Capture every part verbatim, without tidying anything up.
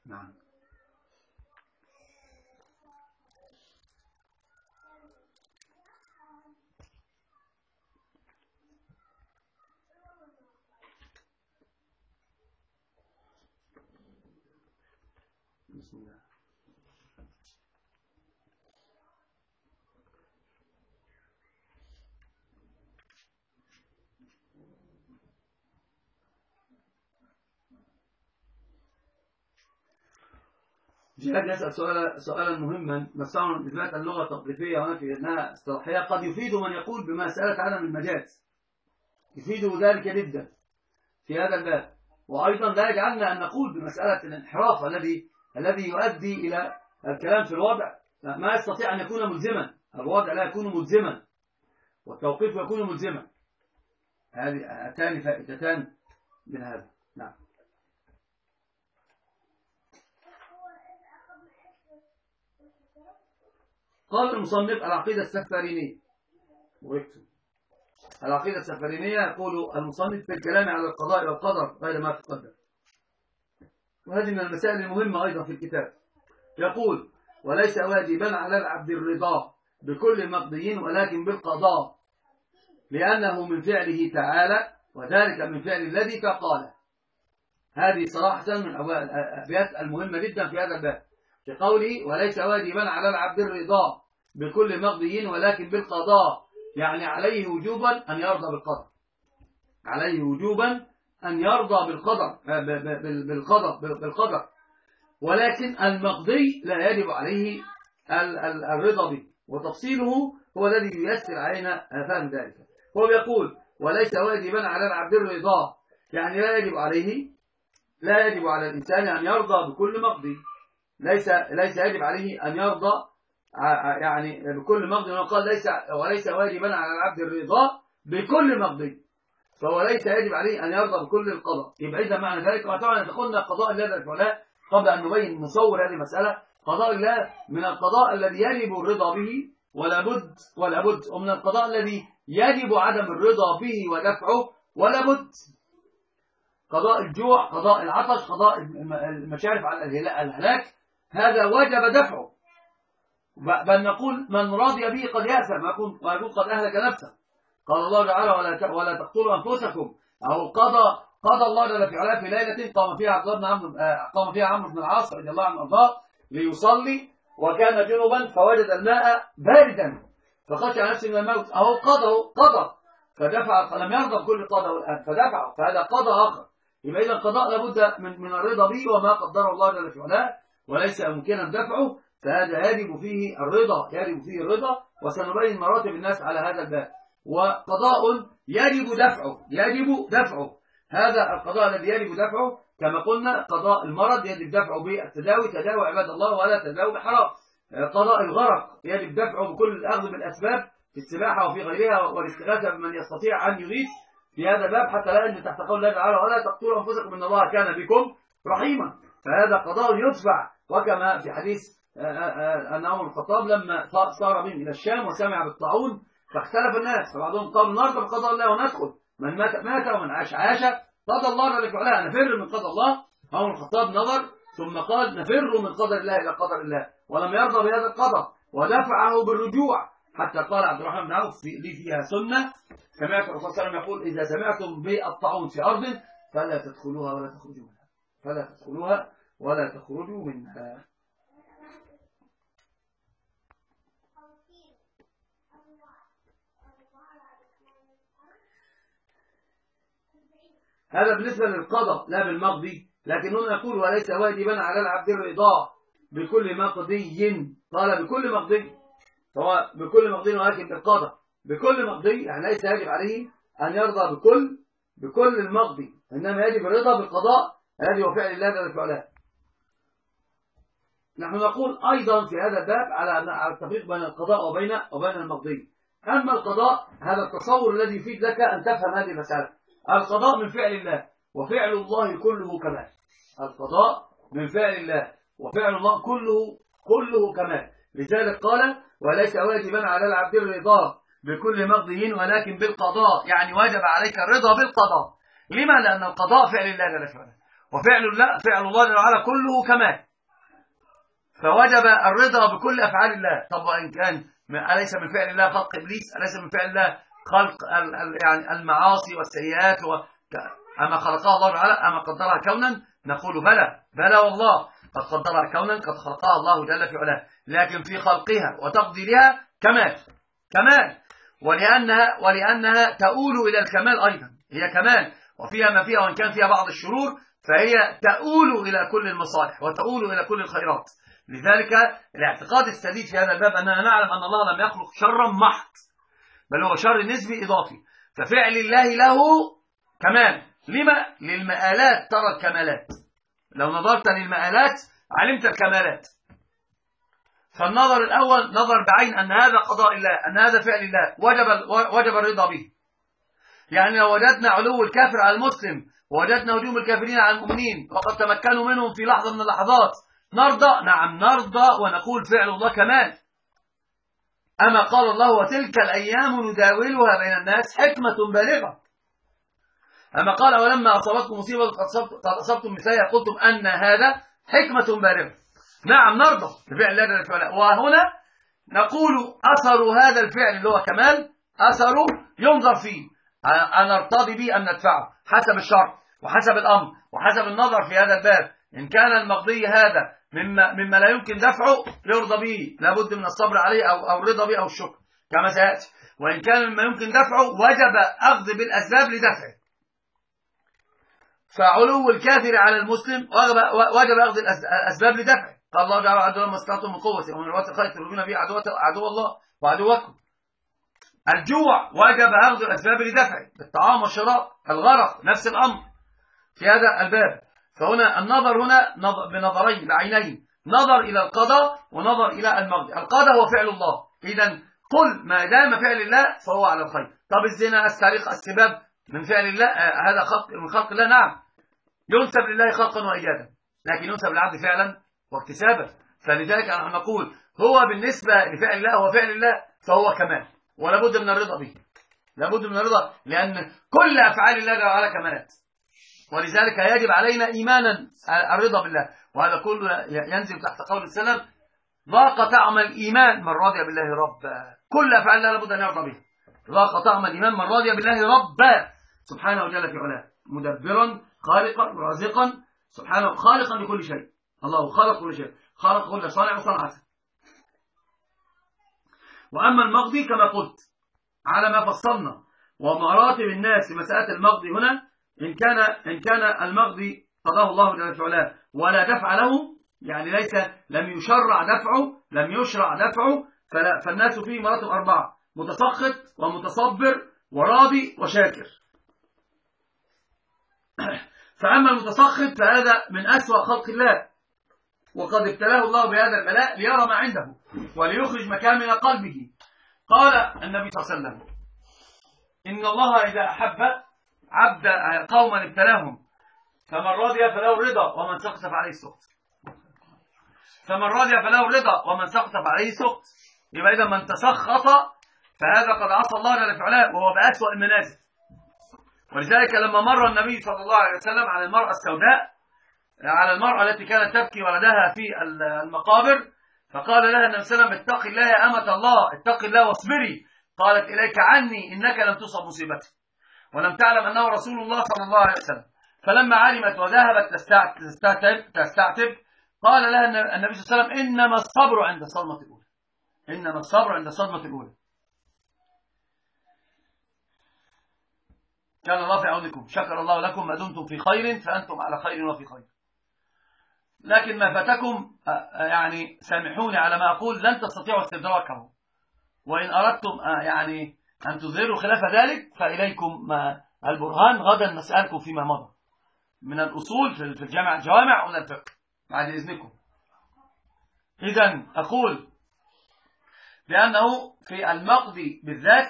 نعم. بسم الله. جهاد يسأل سؤالا سؤالا مهما نستعمل من إثبات اللغة التوقيفية هنا في أنها اصطلاحية قد يفيد من يقول بمسألة عدم المجاز، يفيده ذلك جدا في هذا الباب. وأيضا لا يجعلنا أن نقول بمسألة الانحراف الذي الذي يؤدي إلى الكلام في الوضع ما يستطيع أن يكون ملزما، الوضع لا يكون ملزما والتوقيف يكون ملزما. هذه هاتان فائدتان من هذا. نعم. قال المصنف العقيدة السفارينية، العقيدة السفارينية يقول المصنف في الكلام على القضاء والقدر غير ما تقدم، وهذه من المسائل المهمة أيضا في الكتاب. يقول وليس واجبا على العبد الرضا بكل مقضي ولكن بالقضاء، لأنه من فعله تعالى وذلك من فعل الذي كقاله. هذه صراحة من الأبيات المهمة جدا في هذا الباب، في قوله وليس واجبا على العبد الرضا بكل مقضي ولكن بالقضاء، يعني عليه وجوبا أن يرضى بالقدر، عليه وجوبا أن يرضى بالقدر بالقدر بالقدر ولكن المقضي لا يجب عليه الرضا به، وتفصيله هو الذي ييسر علينا فهم ذلك. هو يقول وليس واجبا على العبد الرضا، يعني لا يجب عليه لا يجب على الإنسان أن يرضى بكل مقضي، ليس ليس يجب عليه أن يرضى يعني بكل مقضي. وقال ليس وليس واجبا على العبد الرضا بكل مقضي، فهو ليس يجب عليه أن يرضى بكل القضاء. يبقى إذا معنى ذلك وطبعا قلنا قضاء الله الفعلاء قبل أن نبين نصور هذه المسألة. قضاء الله من القضاء الذي يجب الرضا به ولا بد ولا بد، ومن القضاء الذي يجب عدم الرضا به ودفعه ولا بد. قضاء الجوع، قضاء العطش، قضاء المشارف على الهلاك، هذا وجب دفعه، بل نقول من راضي به قد يأثم ويكون قد أهلك نفسه. قال الله تعالى ولا ولا تقتلوا أنفسكم، أو قضى قضى الله جل في علاه في ليلة قام فيها عبد الله بن قام فيها عمرو بن العاص رضي الله عنه وارضاه ليصلي وكان جنبا فوجد الماء باردا فخشى نفسه من الموت، أهو قضى قضى فدفع، لم يرضى بكل قضى الآن فدفع، فهذا قضى آخر. يبقى إذا القضاء لابد من من الرضا به وما قدره الله جل في علاه وليس ممكنا دفعه، فهذا يجب فيه الرضا، يجب فيه الرضا، وسنبين مراتب الناس على هذا الباب. وقضاء يجب دفعه يجب دفعه هذا القضاء الذي يجب دفعه كما قلنا قضاء المرض يجب دفعه بالتداوي، تداوي عباد الله ولا تداوي بحرام. قضاء الغرق يجب دفعه بكل الأخذ بالأسباب في السباحة وفي غيرها والاستغاثة بمن يستطيع أن يغيث في هذا الباب حتى لا ينزل تحت قول الله تعالى ولا تقتلوا أنفسكم إن الله كان بكم رحيما. فهذا قضاء يدفع، وكما في حديث أن عمر بن الخطاب لما صار بهم إلى الشام وسمع بالطاعون فاختلف الناس، فبعضهم قالوا نرضى بقضاء الله وندخل، من مات مات ومن عاش عاش، قضى الله جل وعلا نفر من قضاء الله. عمر بن الخطاب نظر ثم قال نفر من قدر الله إلى قدر الله، ولم يرضى بهذا القضاء ودفعه بالرجوع، حتى قال عبد الرحمن بن عوف لي فيها سنة، سمعت الرسول صلى الله عليه وسلم يقول إذا سمعتم بالطاعون في أرض فلا تدخلوها ولا تخرجوا منها، فلا تدخلوها ولا تخرجوا منها. هذا بالنسبة للقضاء لا بالمقضي، لكننا نقول وليس واجبا على العبد الرضا بكل مقضي، قال بكل مقضي، هو بكل مقضي ولكن بالقضاء. بكل مقضي يعني ليس يجب عليه أن يرضى بكل بكل المقضي، إنما يجب الرضا بالقضاء الذي هو فعل الله جل وعلا. نحن نقول أيضا في هذا الباب على التفريق بين القضاء وبين وبين المقضي. أما القضاء هذا التصور الذي يفيد لك أن تفهم هذه المسألة. القضاء من فعل الله وفعل الله كله كمال، القضاء من فعل الله وفعل الله كله كله كمال. لذلك قال وليس واجبا على العبد الرضا بكل مقضي ولكن بالقضاء، يعني واجب عليك الرضا بالقضاء. لما؟ لأن القضاء فعل الله جل وعلا، وفعل الله فعل الله جل وعلا كله كمال، فوجب الرضا بكل أفعال الله. طب وإن كان أليس من فعل الله خلق إبليس؟ أليس من فعل الله خلق يعني المعاصي والسيئات و... أما خلقها الله تعالى أما قدرها كونا؟ نقول بلى بلى والله قد قدرها كونا، قد خلقها الله جل في علاه، لكن في خلقها وتقديرها كمال كمال، ولأنها ولأنها تؤول إلى الكمال أيضا، هي كمال وفيها ما فيها، وإن كان فيها بعض الشرور فهي تؤول إلى كل المصالح وتؤول إلى كل الخيرات. لذلك الاعتقاد السديد في هذا الباب أننا نعلم أن الله لم يخلق شرا محض، بل هو شر نسبي إضافي، ففعل الله له كمال. لما؟ للمآلات ترى الكمالات، لو نظرت للمآلات علمت الكمالات. فالنظر الأول نظر بعين أن هذا قضاء الله، أن هذا فعل الله، وجب وجب الرضا به. يعني لو وجدنا علو الكافر على المسلم ووجدنا هجوم الكافرين على المؤمنين وقد تمكنوا منهم في لحظة من اللحظات، نرضى؟ نعم نرضى ونقول فعل الله كمال. أما قال الله وتلك الأيام نداولها بين الناس حكمة بالغة. أما قال ولما أصابتكم مصيبة قد أصبتم مثلها قلتم أن هذا حكمة بالغة. نعم نرضى بفعل الله جل وعلا. وهنا نقول أثر هذا الفعل اللي هو كمال أثره ينظر فيه، أن نرتضي به أن ندفعه حسب الشرع وحسب الأمر وحسب النظر في هذا الباب. إن كان المقضي هذا مما, مما لا يمكن دفعه يرضى به، لابد من الصبر عليه أو, أو الرضا به أو الشكر كما سيأتي. وإن كان مما يمكن دفعه وجب أخذ بالأسباب لدفعه. فعلو الكافر على المسلم وجب أخذ الأسباب لدفعه. قال الله جعل عدوا ما استطعتم من قوة ومن رواة الخير ترجون به عدو الله وعدوكم. الجوع وجب أخذ الأسباب لدفعه بالطعام والشراب، الغرق نفس الأمر في هذا الباب. فهنا النظر هنا بنظرين بعينين، نظر إلى القضاء ونظر إلى المقضي. القضاء هو فعل الله، إذا قل ما دام فعل الله فهو على الخير. طب الزنا السرقة السباب من فعل الله، آه هذا خلق من خلق الله، نعم ينسب لله خلقا وإيجادا، لكن ينسب للعبد فعلا واكتسابا. فلذلك نحن نقول هو بالنسبة لفعل الله هو فعل الله فهو كمال، ولا بد من الرضا به، لا بد من الرضا، لأن كل أفعال الله على كمالات، ولذلك يجب علينا إيمانا الرضا بالله. وهذا كله ينزل تحت قول السلام ذاق طعم الإيمان من رضي بالله ربا. كل أفعال الله لابد أن يرضى بها. ذاق طعم الإيمان من رضي بالله ربا سبحانه وجل في علاه، مدبرا خالقا رازقا سبحانه، خالقا لكل شيء. الله خلق كل شيء، خلق كل صانع وصنعته. وأما المقضي كما قلت على ما فصلنا ومراتب الناس في مسألة المقضي هنا، إن كان إن كان المقضي قضاه الله جل وعلا ولا دفع له، يعني ليس لم يشرع دفعه لم يشرع دفعه فالناس فيه مراتب أربعة: متسخط ومتصبر وراضي وشاكر. فأما المتسخط فهذا من أسوأ خلق الله، وقد ابتلاه الله بهذا البلاء ليرى ما عنده وليخرج مكامن قلبه. قال النبي صلى الله عليه وسلم إن الله إذا أحب عبد قوما ابتلاهم فمن رضي فله الرضا ومن سخط فعليه السخط. فمن رضي فله الرضا ومن سخط فعليه السخط. يبقى إذا من تسخط فهذا قد عصى الله جل وعلا وهو بأسوأ المنازل. ولذلك لما مر النبي صلى الله عليه وسلم على المرأة السوداء، على المرأة التي كانت تبكي ولدها في المقابر، فقال لها النبي صلى الله عليه وسلم اتق الله يا أمة الله، اتق الله واصبري. قالت إليك عني إنك لم تصب مصيبتي، ولم تعلم أنه رسول الله صلى الله عليه وسلم. فلما علمت وذهبت تستعتب, تستعتب قال لها النبي صلى الله عليه وسلم إنما الصبر عند الصدمة الأولى، إنما الصبر عند الصدمة الأولى. كان الله في عونكم، شكر الله لكم ما دمتم في خير فأنتم على خير وفي خير. لكن ما فاتكم يعني سامحوني على ما أقول لن تستطيعوا استدراكه، وإن أردتم يعني أن تظهروا خلاف ذلك فإليكم البرهان غدا نسألكم فيما مضى من الأصول في الجامع الجوامع ومن الفقه بعد إذنكم. إذن أقول بأنه في المقضي بالذات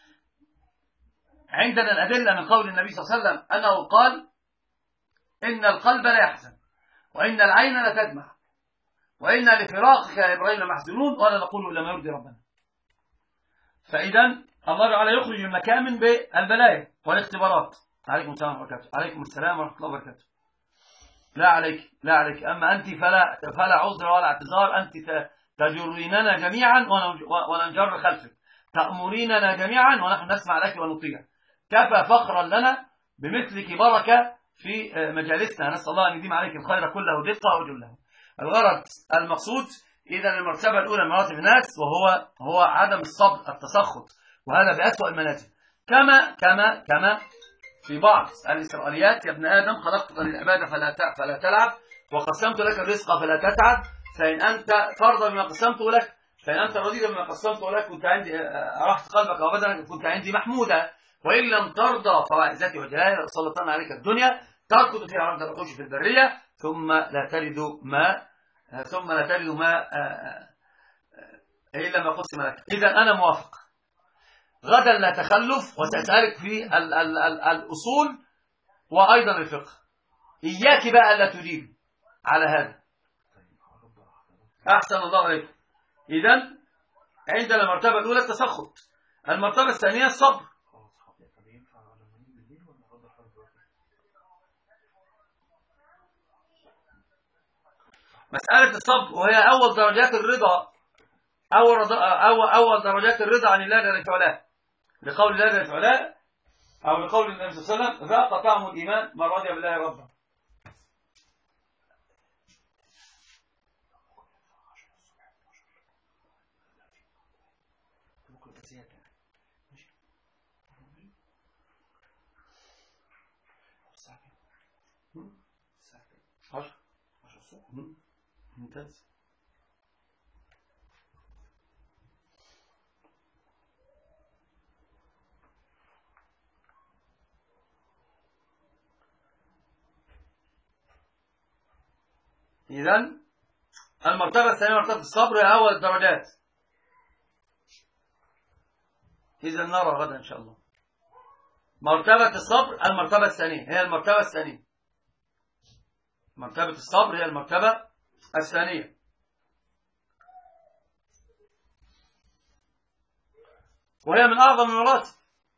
عندنا الأدلة من قول النبي صلى الله عليه وسلم أنه قال إن القلب لا يحزن وإن العين لا تدمع وإن لفراقك يا إبراهيم لمحزونون ولا نقول إلا ما يرضي ربنا. فإذا الله تعالى يخرج من مكامن بالبلايا والاختبارات. عليكم السلام ورحمة الله وبركاته. عليكم السلام ورحمة الله وبركاته. لا عليك لا عليك، أما أنت فلا فلا عذر ولا اعتذار، أنت تجريننا جميعا وننجر خلفك، تأمريننا جميعا ونحن نسمع لك ونطيع. كفى فخرا لنا بمثلك بركة في مجالسنا، نسأل الله أن يديم عليك الخير كله دقة وجله. الغرض المقصود إذا المرتبة الأولى من مراتب الناس وهو هو عدم الصبر، التسخط، وهذا بأسوأ المنازل. كما كما كما في بعض الإسرائيليات: يا ابن آدم خلقتك للعبادة فلا فلا تلعب، وقسمت لك الرزق فلا تتعب، فإن أنت ترضى بما قسمته لك، فإن أنت رضيت بما قسمته لك كنت عندي أرحت قلبك وبدنك كنت عندي محمودا، وإن لم ترضى فوعزتي وجلالي سلطنا عليك الدنيا تركض فيها عرض الوحوش في البرية ثم لا تلد ما ثم لا تلد ما إلا ما قسم لك. إذا أنا موافق، غدا لا تخلف، وسأسألك في ال ال ال الأصول وأيضا الفقه. إياك بقى ألا تجيب على هذا. أحسن الله عليك. إذن عندنا المرتبة الأولى التسخط، المرتبة الثانية الصبر. مسألة الصبر وهي أول درجات الرضا، أول, أول, أول درجات الرضا عن الله جل وعلا، لقول الله جل وعلا أو لقول النبي صلى الله عليه وسلم: ذاق طعم الإيمان من رضي بالله ربا. ممتاز. إذن المرتبة الثانية مرتبة الصبر هي أول الدرجات. إذا نرى غدا إن شاء الله. مرتبة الصبر المرتبة الثانية هي المرتبة الثانية. مرتبة الصبر هي المرتبة الثانية. وهي من أعظم المراتب.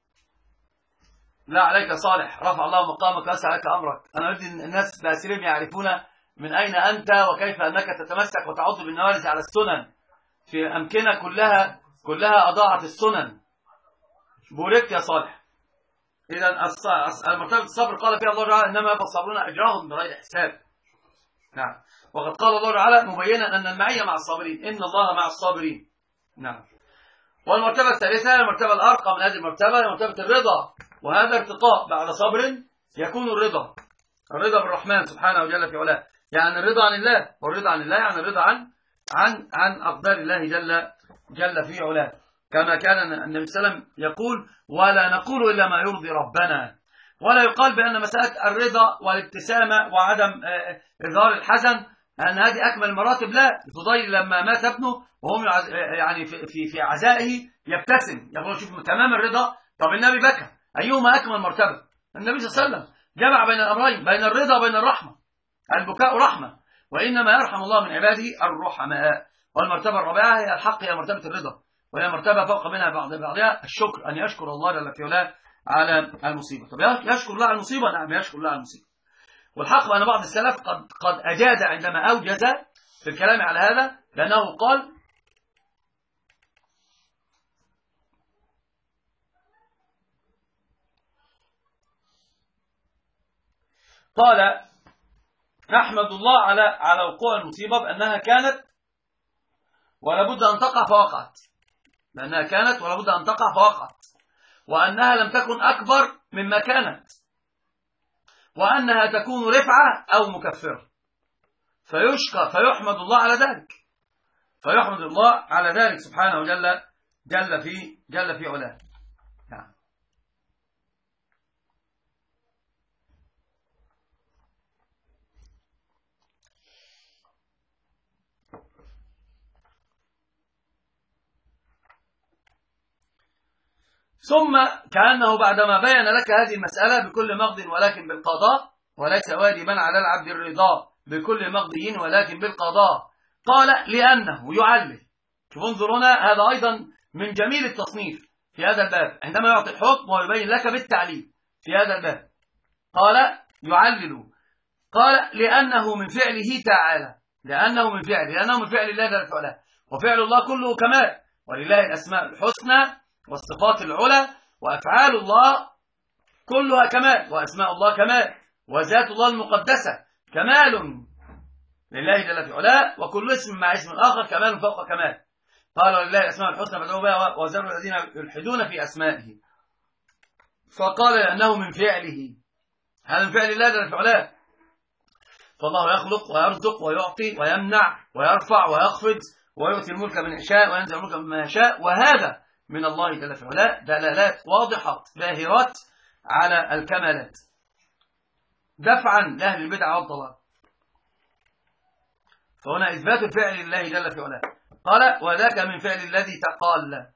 لا عليك صالح، رفع الله مقامك وأسع لك أمرك. أنا أريد الناس بأسرهم يعرفون من أين أنت وكيف أنك تتمسك وتعض بالنوارز على السنن في أمكنة كلها كلها أضاعت السنن. بوركت يا صالح. إذا المرتبة الصبر قال فيها الله تعالى: إنما يصبرون أجرهم بغير حساب. نعم. وقد قال الله تعالى مبينا أن المعية مع الصابرين، إن الله مع الصابرين. نعم. والمرتبة الثالثة المرتبة الأرقى من هذه المرتبة هي مرتبة الرضا، وهذا ارتقاء بعد صبر يكون الرضا، الرضا بالرحمن سبحانه وجل في علاه. يعني الرضا عن الله، والرضا عن الله يعني الرضا عن عن عن أقدار الله جل جل في علاه، كما كان النبي صلى الله عليه وسلم يقول: ولا نقول إلا ما يرضي ربنا. ولا يقال بأن مسألة الرضا والابتسامة وعدم إظهار الحزن أن هذه أكمل المراتب. لا، الفضيل لما مات ابنه وهم يعني في في في عزائه يبتسم، يقول: شوف تمام الرضا. طب النبي بكى، أيهما أكمل مرتبة؟ النبي صلى الله عليه وسلم جمع بين الأمرين، بين الرضا وبين الرحمة. البكاء رحمة، وإنما يرحم الله من عباده الرحماء. والمرتبة الرابعة هي الحق، هي مرتبة الرضا، وهي مرتبة فوق منها بعض بعضها الشكر، أن يشكر الله جل في علاه على المصيبة. طب يشكر الله على المصيبة؟ نعم يشكر الله على المصيبة. والحق أن بعض السلف قد قد أجاد عندما أوجز في الكلام على هذا، لأنه قال: قال نحمد الله على على وقوع المصيبة بأنها كانت ولا بد أن تقع فوقعت، لأنها كانت ولا بد أن تقع فوقعت، وأنها لم تكن أكبر مما كانت، وأنها تكون رفعة أو مكفرة، فيشكر فيحمد الله على ذلك، فيحمد الله على ذلك سبحانه جل جل في جل في علاه. نعم. ثم كأنه بعدما بين لك هذه المسألة بكل مقض ولكن بالقضاء، وليس واجبا على العبد الرضا بكل مقضي ولكن بالقضاء، قال: لأنه يعلل. شوف انظر هنا، هذا أيضا من جميل التصنيف في هذا الباب، عندما يعطي الحكم ويبين لك بالتعليل في هذا الباب، قال: يعلل قال لأنه من فعله تعالى، لأنه من فعله لأنه من فعل الله جل وعلا، وفعل الله كله كمال، ولله الأسماء الحسنى والصفات العلى، وأفعال الله كلها كمال، وأسماء الله كمال، وذات الله المقدسة كمال لله جل وعلا، وكل اسم مع اسم آخر كمال فوق كمال. قال لله الأسماء الحسنى فادعوه بها وذروا الذين يلحدون في أسمائه. فقال لأنه من فعله، هذا من فعل الله جل وعلا. فالله يخلق ويرزق ويعطي ويمنع ويرفع ويخفض ويؤتي الملك من يشاء وينزع الملك مما يشاء، وهذا من الله جل وعلا دلالات واضحة باهرات على الكمالات دفعا لأهل البدع والضلال. فهنا إثبات الفعل لله جل وعلا. قال وذاك من فعل الذي تقال.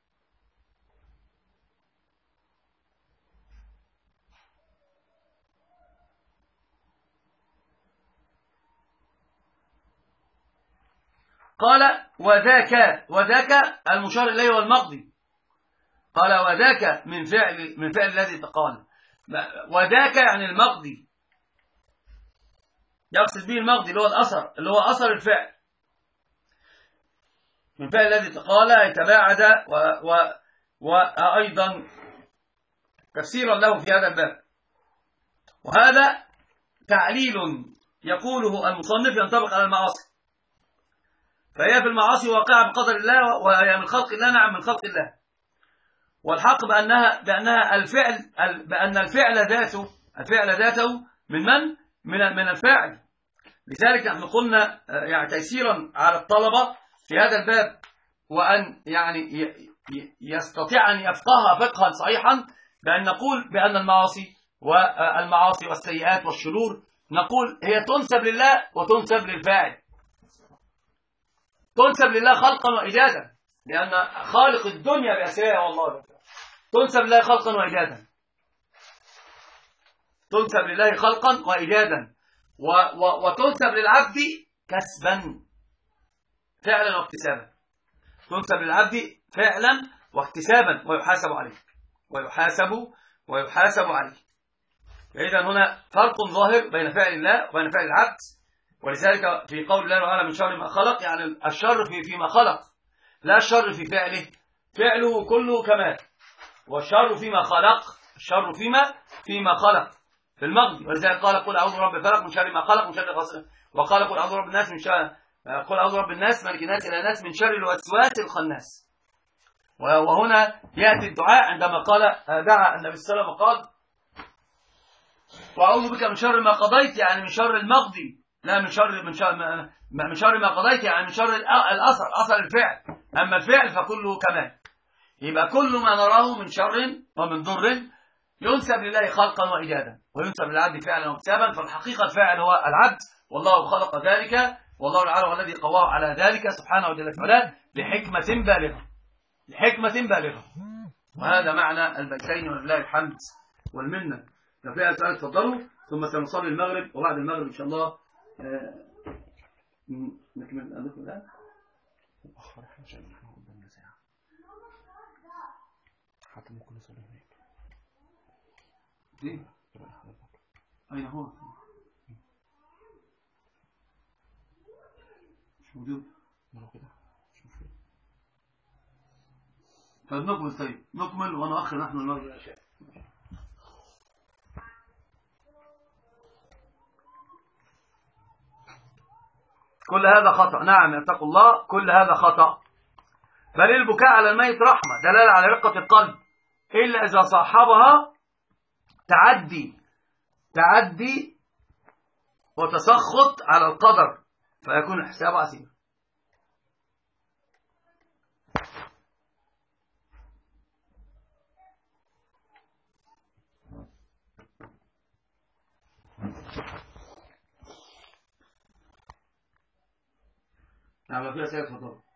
قال وذاك، وذاك المشار إليه والمقضي. قال وذاك من فعل من فعل الذي تقال. وذاك يعني المقضي، يقصد به المقضي اللي هو الأثر، اللي هو أثر الفعل. من فعل الذي تقال يتباعد، و... و... وأيضا تفسيرا له في هذا الباب. وهذا تعليل يقوله المصنف ينطبق على المعاصي، فهي في المعاصي واقعة بقدر الله، وهي من خلق الله، نعم من خلق الله. والحق بأنها بأنها الفعل، بأن الفعل ذاته الفعل ذاته من من؟ من من الفاعل. لذلك نحن قلنا يعني تيسيرا على الطلبة في هذا الباب، وأن يعني يستطيع أن يفقهها فقها صحيحا، بأن نقول بأن المعاصي والمعاصي والسيئات والشرور نقول هي تنسب لله وتنسب للفاعل. تنسب لله خلقا وإيجادا، لأن خالق الدنيا بأسرها والله تنسب لله خلقا وإيجادا، تنسب لله خلقا وإيجادا، وتنسب للعبد كسبا فعلا واكتسابا، تنسب للعبد فعلا واكتسابا ويحاسب عليه ويحاسب ويحاسب عليه. فإذا هنا فرق ظاهر بين فعل الله وبين فعل العبد. ولذلك في قول الله تعالى من شر ما خلق، يعني الشر في فيما خلق، لا الشر في فعله، فعله كله كمال، والشر فيما خلق، الشر فيما فيما خلق في المقضي. ولذلك قال قل أعوذ برب الفلق من شر ما خلق من شر غاسق، وقال قل أعوذ برب الناس من شر قل أعوذ برب الناس ملك الناس إلى الناس من شر الوسواس الخناس. وهنا يأتي الدعاء عندما قال دعا النبي صلى الله عليه وسلم وقال وأعوذ بك من شر ما قضيت، يعني من شر المقضي، لا من شر من شر من شر ما قضيت، يعني من شر الأثر، أثر الفعل. أما الفعل فكله كمال. يبقى كل ما نراه من شر ومن ضر ينسب لله خلقا وإيجادا، وينسب للعبد فعلا واكتسابا. فالحقيقة الفاعل هو العبد، والله خلق ذلك، والله تعالى هو الذي قواه على ذلك سبحانه وجل وعلا لحكمة بالغة، لحكمة بالغة. وهذا معنى البيتين، ولله الحمد والمنة. لو فيها سؤال تفضلوا، ثم سنصلي المغرب، وبعد المغرب إن شاء الله نكمل الأندف الآن. أخر إحنا عشان إحنا قدامنا ساعة، حتى ممكن نصلي هناك. ليه؟ أين هو؟ مش موجود. مرة كده شوف. طيب نكمل، طيب نكمل ونؤخر نحن المغرب العشاء. كل هذا خطأ، نعم يتقوا الله، كل هذا خطأ. بل البكاء على الميت رحمة، دلالة على رقة القلب، إلا إذا صاحبها تعدي تعدي وتسخط على القدر، فيكون الحساب عسير. نعم فيها سيد فضل.